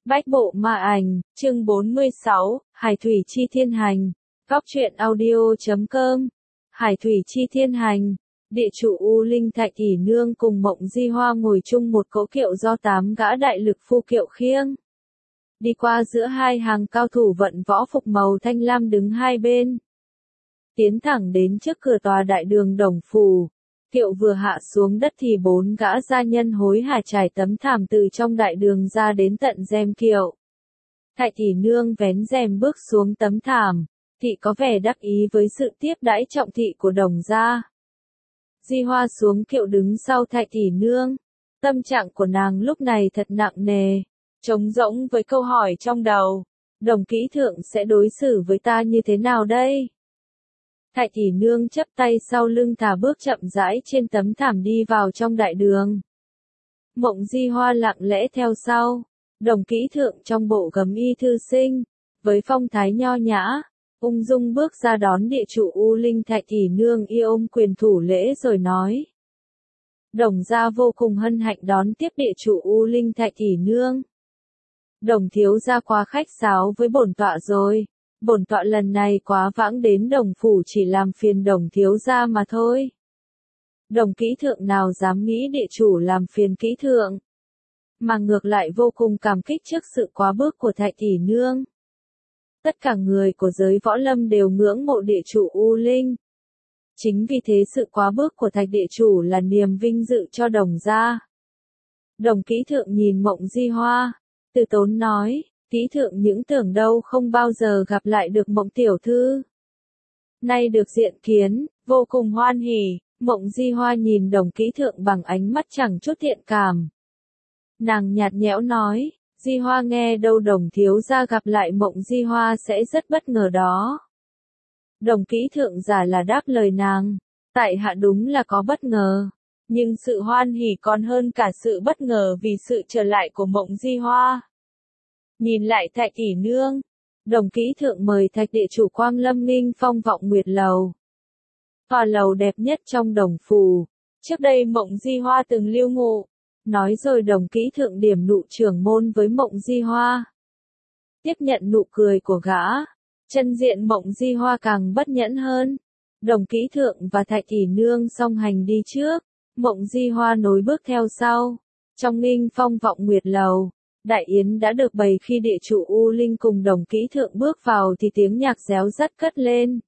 Bách bộ ma ảnh, chương 46, Hải thủy chi thiên hành. Góc truyện audio.com. Hải thủy chi thiên hành. Địa chủ U Linh Thạch Tỷ Nương cùng Mộng Di Hoa ngồi chung một cỗ kiệu do 8 gã đại lực phu kiệu khiêng. Đi qua giữa hai hàng cao thủ vận võ phục màu thanh lam đứng hai bên. Tiến thẳng đến trước cửa tòa đại đường Đồng Phủ. Kiệu vừa hạ xuống đất thì 4 gã gia nhân hối hả trải tấm thảm từ trong đại đường ra đến tận rèm kiệu. Thạch Tỷ Nương vén rèm bước xuống tấm thảm, thị có vẻ đắc ý với sự tiếp đãi trọng thị của Đồng gia. Di Hoa xuống kiệu đứng sau Thạch Tỷ Nương, tâm trạng của nàng lúc này thật nặng nề, trống rỗng với câu hỏi trong đầu, Đồng kỹ thượng sẽ đối xử với ta như thế nào đây? Thạch Tỷ Nương chắp tay sau lưng thả bước chậm rãi trên tấm thảm đi vào trong đại đường. Mộng Di Hoa lặng lẽ theo sau, Đồng kỹ thượng trong bộ gấm y thư sinh, với phong thái nho nhã, ung dung bước ra đón địa chủ U Linh. Thạch Tỷ Nương y ôm quyền thủ lễ rồi nói. Đồng gia vô cùng hân hạnh đón tiếp địa chủ U Linh. Thạch Tỷ Nương. Đồng thiếu gia quá khách sáo với bổn tọa rồi. Bổn tọa lần này quá vãng đến Đồng phủ chỉ làm phiền Đồng thiếu gia mà thôi. Đồng kỹ thượng nào dám nghĩ địa chủ làm phiền kỹ thượng, mà ngược lại vô cùng cảm kích trước sự quá bước của Thạch Tỷ Nương. Tất cả người của giới võ lâm đều ngưỡng mộ địa chủ U Linh. Chính vì thế sự quá bước của Thạch địa chủ là niềm vinh dự cho Đồng gia. Đồng kỹ thượng nhìn Mộng Di Hoa, từ tốn nói. Kỹ thượng những tưởng đâu không bao giờ gặp lại được Mộng tiểu thư. Nay được diện kiến, vô cùng hoan hỉ. Mộng Di Hoa nhìn Đồng kỹ thượng bằng ánh mắt chẳng chút thiện cảm. Nàng nhạt nhẽo nói, Di Hoa nghe đâu Đồng thiếu gia gặp lại Mộng Di Hoa sẽ rất bất ngờ đó. Đồng kỹ thượng giả là đáp lời nàng, tại hạ đúng là có bất ngờ, nhưng sự hoan hỉ còn hơn cả sự bất ngờ vì sự trở lại của Mộng Di Hoa. Nhìn lại Thạch Tỷ Nương, Đồng kỹ thượng mời Thạch địa chủ Quang Lâm nghinh phong Vọng Nguyệt lầu. Tòa lầu đẹp nhất trong Đồng phủ, trước đây Mộng Di Hoa từng lưu ngụ, nói rồi Đồng kỹ thượng điểm nụ trưởng môn với Mộng Di Hoa. Tiếp nhận nụ cười của gã, chân diện Mộng Di Hoa càng bất nhẫn hơn. Đồng kỹ thượng và Thạch Tỷ Nương song hành đi trước, Mộng Di Hoa nối bước theo sau. Trong nghinh phong Vọng Nguyệt lầu, đại yến đã được bày khi địa chủ U Linh cùng Đồng kỹ thượng bước vào thì tiếng nhạc réo rắt cất lên.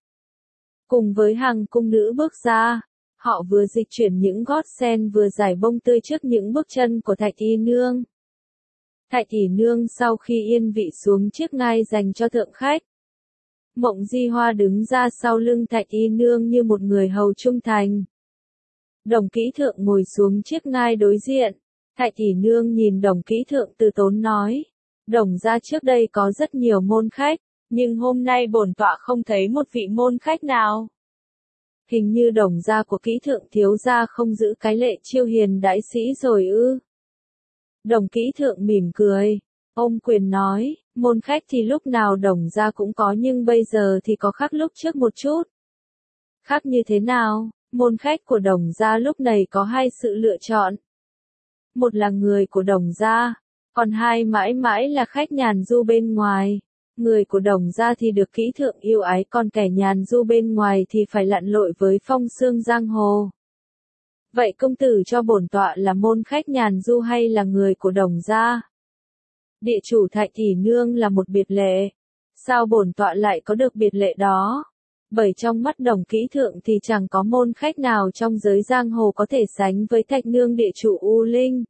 Cùng với hàng cung nữ bước ra, họ vừa dịch chuyển những gót sen vừa giải bông tươi trước những bước chân của Thạch Tỷ Nương. Thạch Tỷ Nương sau khi yên vị xuống chiếc ngai dành cho thượng khách. Mộng Di Hoa đứng ra sau lưng Thạch Tỷ Nương như một người hầu trung thành. Đồng kỹ thượng ngồi xuống chiếc ngai đối diện. Thạch Tỷ Nương nhìn Đồng kỹ thượng từ tốn nói. Đồng gia trước đây có rất nhiều môn khách, nhưng hôm nay bổn tọa không thấy một vị môn khách nào. Hình như Đồng gia của kỹ thượng thiếu gia không giữ cái lệ chiêu hiền đại sĩ rồi ư. Đồng kỹ thượng mỉm cười, ôm quyền nói, môn khách thì lúc nào Đồng gia cũng có nhưng bây giờ thì có khác lúc trước một chút. Khác như thế nào? Môn khách của Đồng gia lúc này có hai sự lựa chọn. Một là người của Đồng gia, còn hai mãi mãi là khách nhàn du bên ngoài. Người của Đồng gia thì được kỹ thượng yêu ái, còn kẻ nhàn du bên ngoài thì phải lặn lội với phong sương giang hồ. Vậy công tử cho bổn tọa là môn khách nhàn du hay là người của Đồng gia? Địa chủ Thạch Tỷ Nương là một biệt lệ. Sao bổn tọa lại có được biệt lệ đó? Bởi trong mắt Đồng kỹ thượng thì chẳng có môn khách nào trong giới giang hồ có thể sánh với Thạch nương địa chủ U Linh.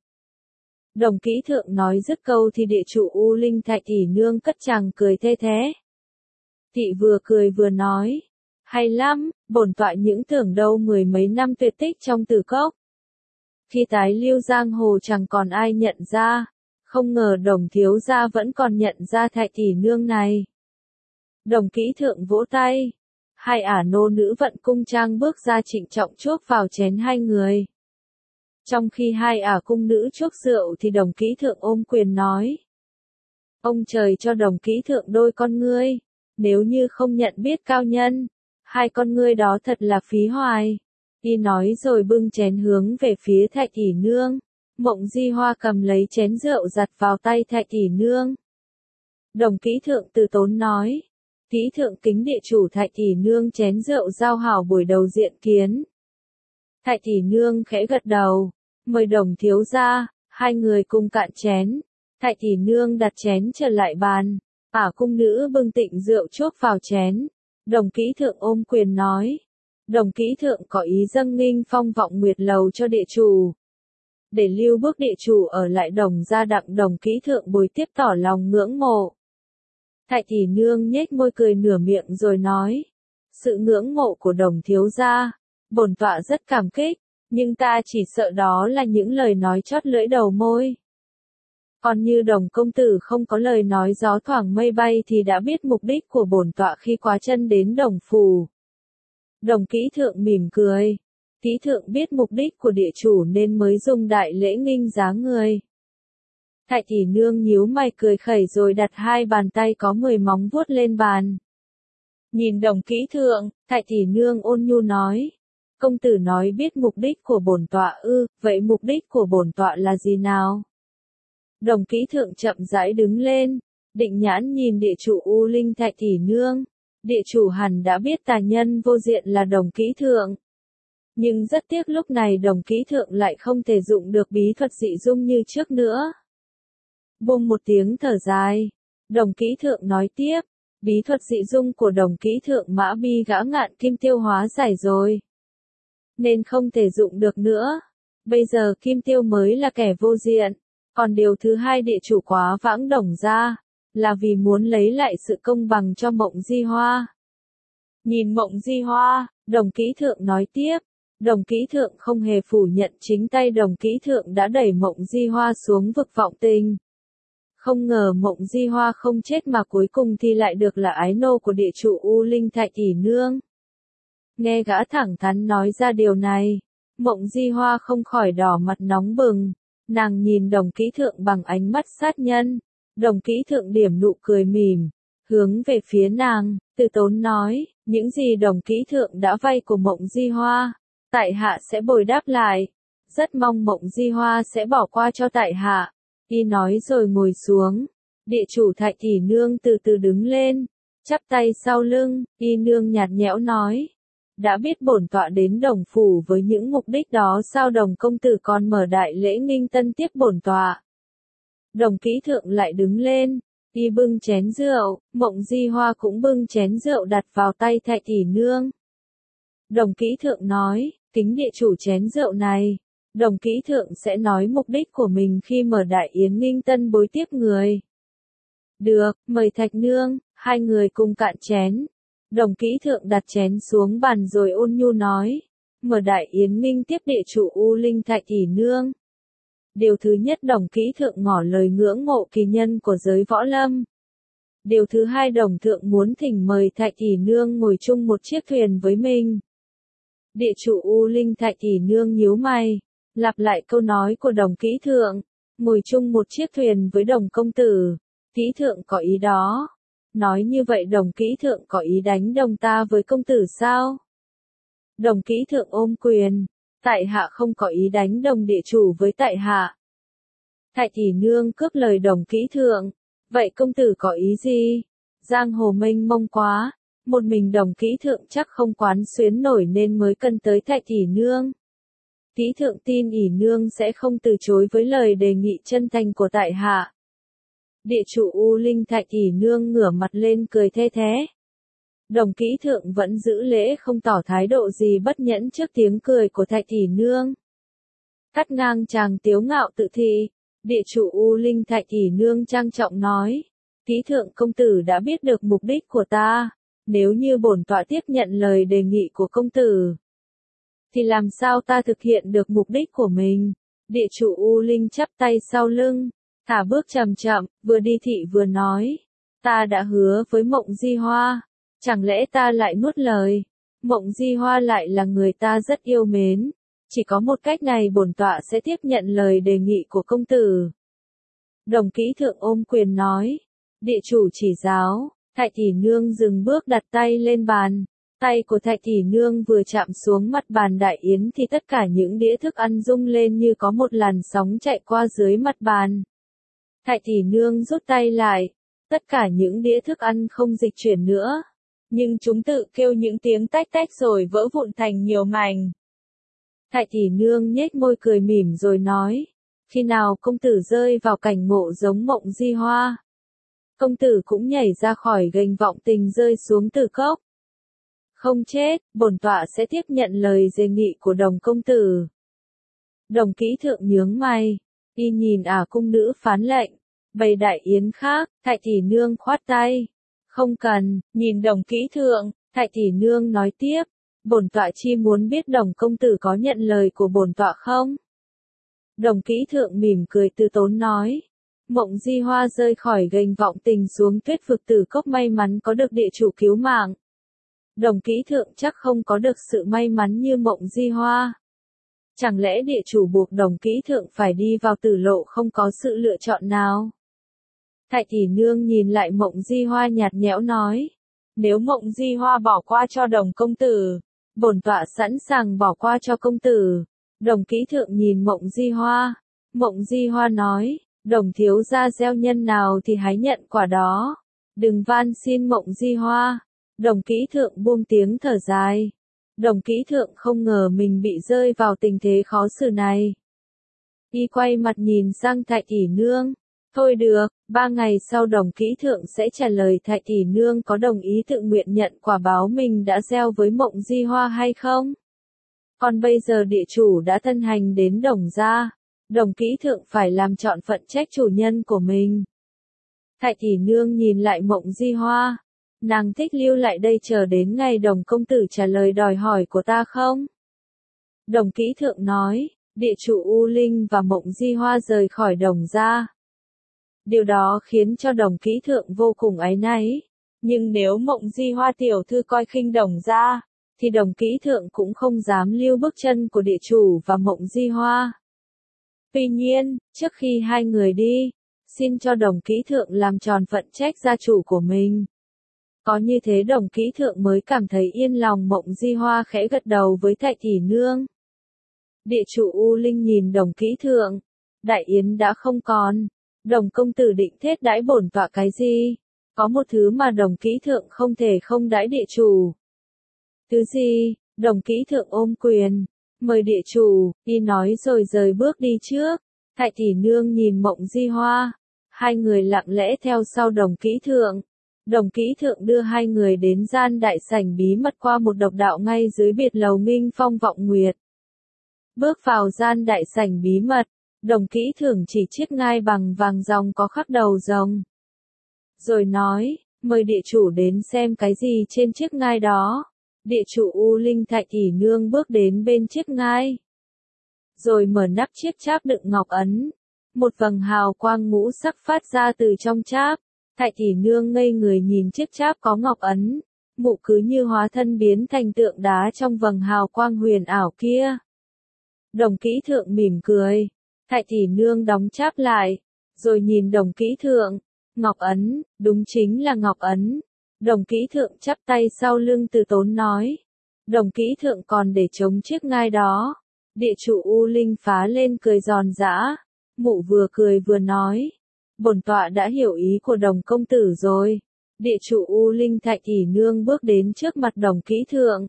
Đồng kỹ thượng nói dứt câu thì địa chủ U Linh Thạch Tỷ Nương cất chàng cười thê thế. Thị vừa cười vừa nói, hay lắm, bổn tọa những tưởng đâu 10 mấy năm tuyệt tích trong Tử Cốc. Khi tái lưu giang hồ chẳng còn ai nhận ra, không ngờ Đồng thiếu gia vẫn còn nhận ra Thạch Tỷ Nương này. Đồng kỹ thượng vỗ tay, hai ả nô nữ vận cung trang bước ra trịnh trọng chuốc vào chén hai người. Trong khi hai ả cung nữ chuốc rượu thì Đồng kỹ thượng ôm quyền nói. Ông trời cho Đồng kỹ thượng đôi con ngươi, nếu như không nhận biết cao nhân, hai con ngươi đó thật là phí hoài. Y nói rồi bưng chén hướng về phía Thạch Tỷ Nương, Mộng Di Hoa cầm lấy chén rượu giặt vào tay Thạch tỷ nương. Đồng kỹ thượng từ tốn nói. Kỹ thượng kính địa chủ Thạch tỷ nương chén rượu giao hảo buổi đầu diện kiến. Thạch tỷ nương khẽ gật đầu. Mời đồng thiếu gia, hai người cùng cạn chén. Thạch tỷ nương đặt chén trở lại bàn. Cung nữ bưng tịnh rượu chuốc vào chén. Đồng kỹ thượng ôm quyền nói. Đồng kỹ thượng có ý dâng nghinh phong vọng nguyệt lầu cho địa chủ. Để lưu bước địa chủ ở lại đồng gia đặng đồng kỹ thượng bồi tiếp tỏ lòng ngưỡng mộ. Thạch tỷ nương nhếch môi cười nửa miệng rồi nói. Sự ngưỡng mộ của đồng thiếu gia, bổn tọa rất cảm kích, nhưng ta chỉ sợ đó là những lời nói chót lưỡi đầu môi. Còn như đồng công tử không có lời nói gió thoảng mây bay thì đã biết mục đích của bổn tọa khi quá chân đến đồng phủ. Đồng kỹ thượng mỉm cười. Kỹ thượng biết mục đích của địa chủ nên mới dùng đại lễ nghinh giá người. Thạch tỷ nương nhíu mày cười khẩy rồi đặt hai bàn tay có 10 móng vuốt lên bàn. Nhìn đồng kỹ thượng, Thạch tỷ nương ôn nhu nói. Công tử nói biết mục đích của bổn tọa ư, vậy mục đích của bổn tọa là gì nào? Đồng kỹ thượng chậm rãi đứng lên, định nhãn nhìn địa chủ U Linh Thạch tỷ nương. Địa chủ hẳn đã biết tà nhân vô diện là đồng kỹ thượng. Nhưng rất tiếc lúc này đồng kỹ thượng lại không thể dụng được bí thuật dị dung như trước nữa. Bùng một tiếng thở dài. Đồng kỹ thượng nói tiếp. Bí thuật dị dung của đồng kỹ thượng Mã Bi gã ngạn kim tiêu hóa giải rồi. Nên không thể dụng được nữa. Bây giờ kim tiêu mới là kẻ vô diện. Còn điều thứ hai địa chủ quá vãng đồng ra. Là vì muốn lấy lại sự công bằng cho Mộng Di Hoa. Nhìn Mộng Di Hoa, đồng kỹ thượng nói tiếp. Đồng kỹ thượng không hề phủ nhận chính tay đồng kỹ thượng đã đẩy Mộng Di Hoa xuống vực vọng tình. Không ngờ Mộng Di Hoa không chết mà cuối cùng thì lại được là ái nô của địa chủ U Linh Thạch tỷ nương. Nghe gã thẳng thắn nói ra điều này, Mộng Di Hoa không khỏi đỏ mặt nóng bừng. Nàng nhìn đồng kỹ thượng bằng ánh mắt sát nhân. Đồng kỹ thượng điểm nụ cười mỉm, hướng về phía nàng, từ tốn nói, những gì đồng kỹ thượng đã vay của Mộng Di Hoa, tại hạ sẽ bồi đáp lại. Rất mong Mộng Di Hoa sẽ bỏ qua cho tại hạ. Y nói rồi ngồi xuống. Địa chủ Thạch tỷ nương từ từ đứng lên, chắp tay sau lưng, y nương nhạt nhẽo nói. Đã biết bổn tọa đến đồng phủ với những mục đích đó sao đồng công tử còn mở đại lễ nghinh tân tiếp bổn tọa. Đồng kỹ thượng lại đứng lên, y bưng chén rượu, Mộng Di Hoa cũng bưng chén rượu đặt vào tay Thạch tỷ nương. Đồng kỹ thượng nói, kính địa chủ chén rượu này. Đồng kỹ thượng sẽ nói mục đích của mình khi mở đại yến nghinh tân bối tiếp người. Được, mời Thạch nương, hai người cùng cạn chén. Đồng kỹ thượng đặt chén xuống bàn rồi ôn nhu nói. Mở đại yến nghinh tiếp địa chủ U Linh Thạch tỷ nương. Điều thứ nhất đồng kỹ thượng ngỏ lời ngưỡng mộ kỳ nhân của giới võ lâm. Điều thứ hai đồng thượng muốn thỉnh mời Thạch tỷ nương ngồi chung một chiếc thuyền với mình. Địa chủ U Linh Thạch tỷ nương nhíu mày, lặp lại câu nói của đồng kỹ thượng, ngồi chung một chiếc thuyền với đồng công tử. Kỹ thượng có ý đó. Nói như vậy đồng kỹ thượng có ý đánh đồng ta với công tử sao? Đồng kỹ thượng ôm quyền. Tại hạ không có ý đánh đồng địa chủ với tại hạ. Thạch tỷ nương cướp lời đồng kỹ thượng. Vậy công tử có ý gì? Giang hồ mênh mông quá. Một mình đồng kỹ thượng chắc không quán xuyến nổi nên mới cần tới Thạch tỷ nương. Kỹ thượng tin ỷ nương sẽ không từ chối với lời đề nghị chân thành của tại hạ. Địa chủ U Linh Thạch tỷ nương ngửa mặt lên cười the thé. Đồng kỹ thượng vẫn giữ lễ không tỏ thái độ gì bất nhẫn trước tiếng cười của Thạch tỷ nương. Cắt ngang chàng tiếu ngạo tự thị, địa chủ U Linh Thạch tỷ nương trang trọng nói. Kỹ thượng công tử đã biết được mục đích của ta. Nếu như bổn tọa tiếp nhận lời đề nghị của công tử, thì làm sao ta thực hiện được mục đích của mình? Địa chủ U Linh chắp tay sau lưng, thả bước chậm chậm, vừa đi thị vừa nói. Ta đã hứa với Mộng Di Hoa. Chẳng lẽ ta lại nuốt lời? Mộng Di Hoa lại là người ta rất yêu mến. Chỉ có một cách này bổn tọa sẽ tiếp nhận lời đề nghị của công tử. Đồng kỹ thượng ôm quyền nói. Địa chủ chỉ giáo. Thạch tỷ nương dừng bước đặt tay lên bàn. Tay của Thạch tỷ nương vừa chạm xuống mặt bàn đại yến thì tất cả những đĩa thức ăn rung lên như có một làn sóng chạy qua dưới mặt bàn. Thạch tỷ nương rút tay lại, tất cả những đĩa thức ăn không dịch chuyển nữa, nhưng chúng tự kêu những tiếng tách tách rồi vỡ vụn thành nhiều mảnh. Thạch tỷ nương nhếch môi cười mỉm rồi nói, khi nào công tử rơi vào cảnh ngộ giống Mộng Di Hoa, công tử cũng nhảy ra khỏi gành vọng tình rơi xuống từ cốc. Không chết, bổn tọa sẽ tiếp nhận lời đề nghị của Đồng công tử. Đồng kỹ thượng nhướng mày, y nhìn cung nữ phán lệnh, bày đại yến khác, Thạch tỷ nương khoát tay. Không cần, nhìn Đồng kỹ thượng, Thạch tỷ nương nói tiếp, bổn tọa chi muốn biết Đồng công tử có nhận lời của bổn tọa không? Đồng kỹ thượng mỉm cười từ tốn nói, Mộng Di Hoa rơi khỏi gành vọng tình xuống tuyết vực tử cốc may mắn có được địa chủ cứu mạng. Đồng kỹ thượng chắc không có được sự may mắn như Mộng Di Hoa. Chẳng lẽ địa chủ buộc Đồng kỹ thượng phải đi vào tử lộ không có sự lựa chọn nào? Thạch tỷ nương nhìn lại Mộng Di Hoa nhạt nhẽo nói, nếu Mộng Di Hoa bỏ qua cho Đồng công tử, bổn tọa sẵn sàng bỏ qua cho công tử. Đồng kỹ thượng nhìn Mộng Di Hoa. Mộng Di Hoa nói, Đồng thiếu gia gieo nhân nào thì hãy nhận quả đó. Đừng van xin Mộng Di Hoa. Đồng kỹ thượng buông tiếng thở dài. Đồng kỹ thượng không ngờ mình bị rơi vào tình thế khó xử này. Y quay mặt nhìn sang Thạch tỷ nương. Thôi được, 3 ngày sau Đồng kỹ thượng sẽ trả lời Thạch tỷ nương có đồng ý tự nguyện nhận quả báo mình đã gieo với Mộng Di Hoa hay không. Còn bây giờ địa chủ đã thân hành đến Đồng gia, Đồng kỹ thượng phải làm trọn phận trách chủ nhân của mình. Thạch tỷ nương nhìn lại Mộng Di Hoa. Nàng thích lưu lại đây chờ đến ngày Đồng công tử trả lời đòi hỏi của ta không? Đồng kỹ thượng nói, địa chủ U Linh và Mộng Di Hoa rời khỏi Đồng gia. Điều đó khiến cho Đồng kỹ thượng vô cùng áy náy. Nhưng nếu Mộng Di Hoa tiểu thư coi khinh Đồng gia, thì Đồng kỹ thượng cũng không dám lưu bước chân của địa chủ và Mộng Di Hoa. Tuy nhiên, trước khi hai người đi, xin cho Đồng kỹ thượng làm tròn phận trách gia chủ của mình. Có như thế Đồng kỹ thượng mới cảm thấy yên lòng. Mộng Di Hoa khẽ gật đầu với Thạch tỷ nương. Địa chủ U Linh nhìn Đồng kỹ thượng. Đại yến đã không còn. Đồng công tử định thiết đãi bổn tọa cái gì? Có một thứ mà Đồng kỹ thượng không thể không đãi địa chủ. Thứ gì? Đồng kỹ thượng ôm quyền. Mời địa chủ, y nói rồi rời bước đi trước. Thạch tỷ nương nhìn Mộng Di Hoa. Hai người lặng lẽ theo sau Đồng kỹ thượng. Đồng kỹ thượng đưa hai người đến gian đại sảnh bí mật qua một độc đạo ngay dưới biệt lầu Nghinh Phong Vọng Nguyệt. Bước vào gian đại sảnh bí mật, Đồng kỹ thượng chỉ chiếc ngai bằng vàng ròng có khắc đầu rồng. Rồi nói, mời địa chủ đến xem cái gì trên chiếc ngai đó. Địa chủ U Linh Thạch tỷ nương bước đến bên chiếc ngai. Rồi mở nắp chiếc cháp đựng ngọc ấn. Một vầng hào quang ngũ sắc phát ra từ trong cháp. Thạch tỷ nương ngây người nhìn chiếc cháp có ngọc ấn. Mụ cứ như hóa thân biến thành tượng đá trong vầng hào quang huyền ảo kia. Đồng kỹ thượng mỉm cười. Thạch tỷ nương đóng cháp lại. Rồi nhìn Đồng kỹ thượng. Ngọc ấn, đúng chính là ngọc ấn. Đồng kỹ thượng chắp tay sau lưng từ tốn nói. Đồng kỹ thượng còn để chống chiếc ngai đó. Địa chủ U Linh phá lên cười giòn giã. Mụ vừa cười vừa nói. Bổn tọa đã hiểu ý của Đồng công tử rồi. Địa chủ U Linh Thạch tỷ nương bước đến trước mặt Đồng kỹ thượng.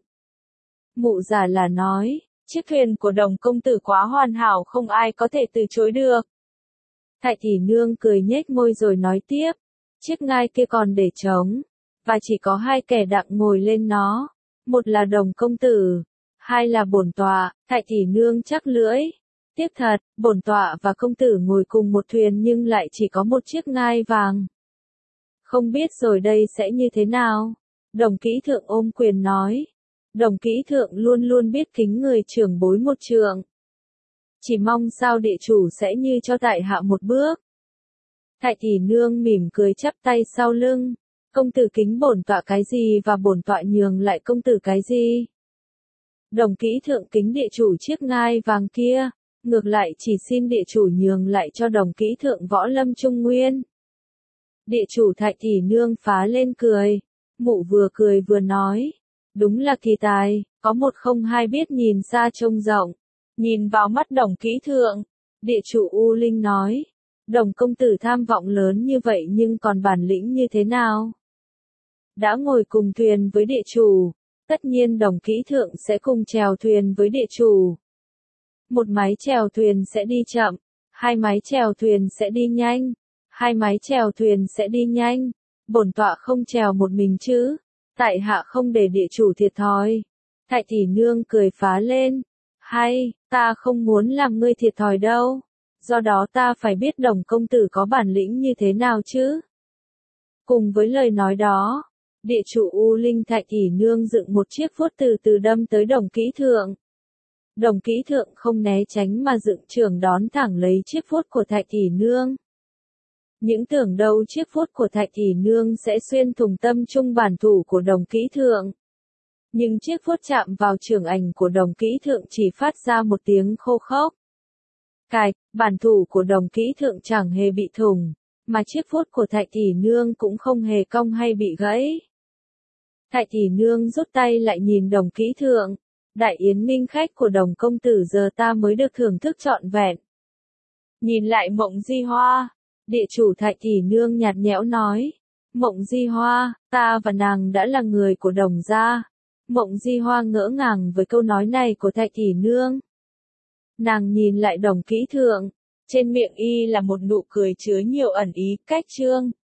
Mụ giả là nói, chiếc thuyền của Đồng công tử quá hoàn hảo không ai có thể từ chối được. Thạch tỷ nương cười nhếch môi rồi nói tiếp, chiếc ngai kia còn để trống, và chỉ có hai kẻ đặng ngồi lên nó, một là Đồng công tử, hai là bổn tọa. Thạch tỷ nương chắc lưỡi. Tiếc thật, bổn tọa và công tử ngồi cùng một thuyền nhưng lại chỉ có một chiếc ngai vàng. Không biết rồi đây sẽ như thế nào? Đồng kỹ thượng ôm quyền nói. Đồng kỹ thượng luôn luôn biết kính người trưởng bối một trượng. Chỉ mong sao địa chủ sẽ như cho tại hạ một bước. Thạch tỷ nương mỉm cười chắp tay sau lưng. Công tử kính bổn tọa cái gì và bổn tọa nhường lại công tử cái gì? Đồng kỹ thượng kính địa chủ chiếc ngai vàng kia. Ngược lại chỉ xin địa chủ nhường lại cho Đồng kỹ thượng võ lâm trung nguyên. Địa chủ Thạch tỷ nương phá lên cười. Mụ vừa cười vừa nói. Đúng là kỳ tài, có một không hai biết nhìn xa trông rộng. Nhìn vào mắt Đồng Kỹ Thượng, địa chủ U Linh nói, Đồng công tử tham vọng lớn như vậy nhưng còn bản lĩnh như thế nào? Đã ngồi cùng thuyền với địa chủ, tất nhiên Đồng Kỹ Thượng sẽ cùng chèo thuyền với địa chủ. Một máy chèo thuyền sẽ đi chậm, hai máy chèo thuyền sẽ đi nhanh, hai máy chèo thuyền sẽ đi nhanh. Bổn tọa không chèo một mình chứ, tại hạ không để địa chủ thiệt thòi. Thại tỷ nương cười phá lên, hay, ta không muốn làm ngươi thiệt thòi đâu, do đó ta phải biết Đồng công tử có bản lĩnh như thế nào chứ. Cùng với lời nói đó, địa chủ U Linh Thại tỷ nương dựng một chiếc vuốt từ từ đâm tới Đồng Kỹ Thượng. Đồng Kỹ Thượng không né tránh mà dựng trường đón thẳng lấy chiếc vuốt của Thại tỷ nương. Những tưởng đâu chiếc vuốt của Thại tỷ nương sẽ xuyên thủng tâm trung bản thủ của Đồng Kỹ Thượng. Nhưng chiếc vuốt chạm vào trường ảnh của Đồng Kỹ Thượng chỉ phát ra một tiếng khô khốc. Cạch, bản thủ của Đồng Kỹ Thượng chẳng hề bị thủng, mà chiếc vuốt của Thại tỷ nương cũng không hề cong hay bị gãy. Thại tỷ nương rút tay lại nhìn Đồng Kỹ Thượng, đại yến ninh khách của Đồng công tử giờ ta mới được thưởng thức trọn vẹn. Nhìn lại Mộng Di Hoa, địa chủ Thại tỷ nương nhạt nhẽo nói, Mộng Di Hoa, ta và nàng đã là người của Đồng gia. Mộng Di Hoa ngỡ ngàng với câu nói này của Thại tỷ nương. Nàng nhìn lại Đồng Kỹ Thượng, trên miệng y là một nụ cười chứa nhiều ẩn ý, cách trương.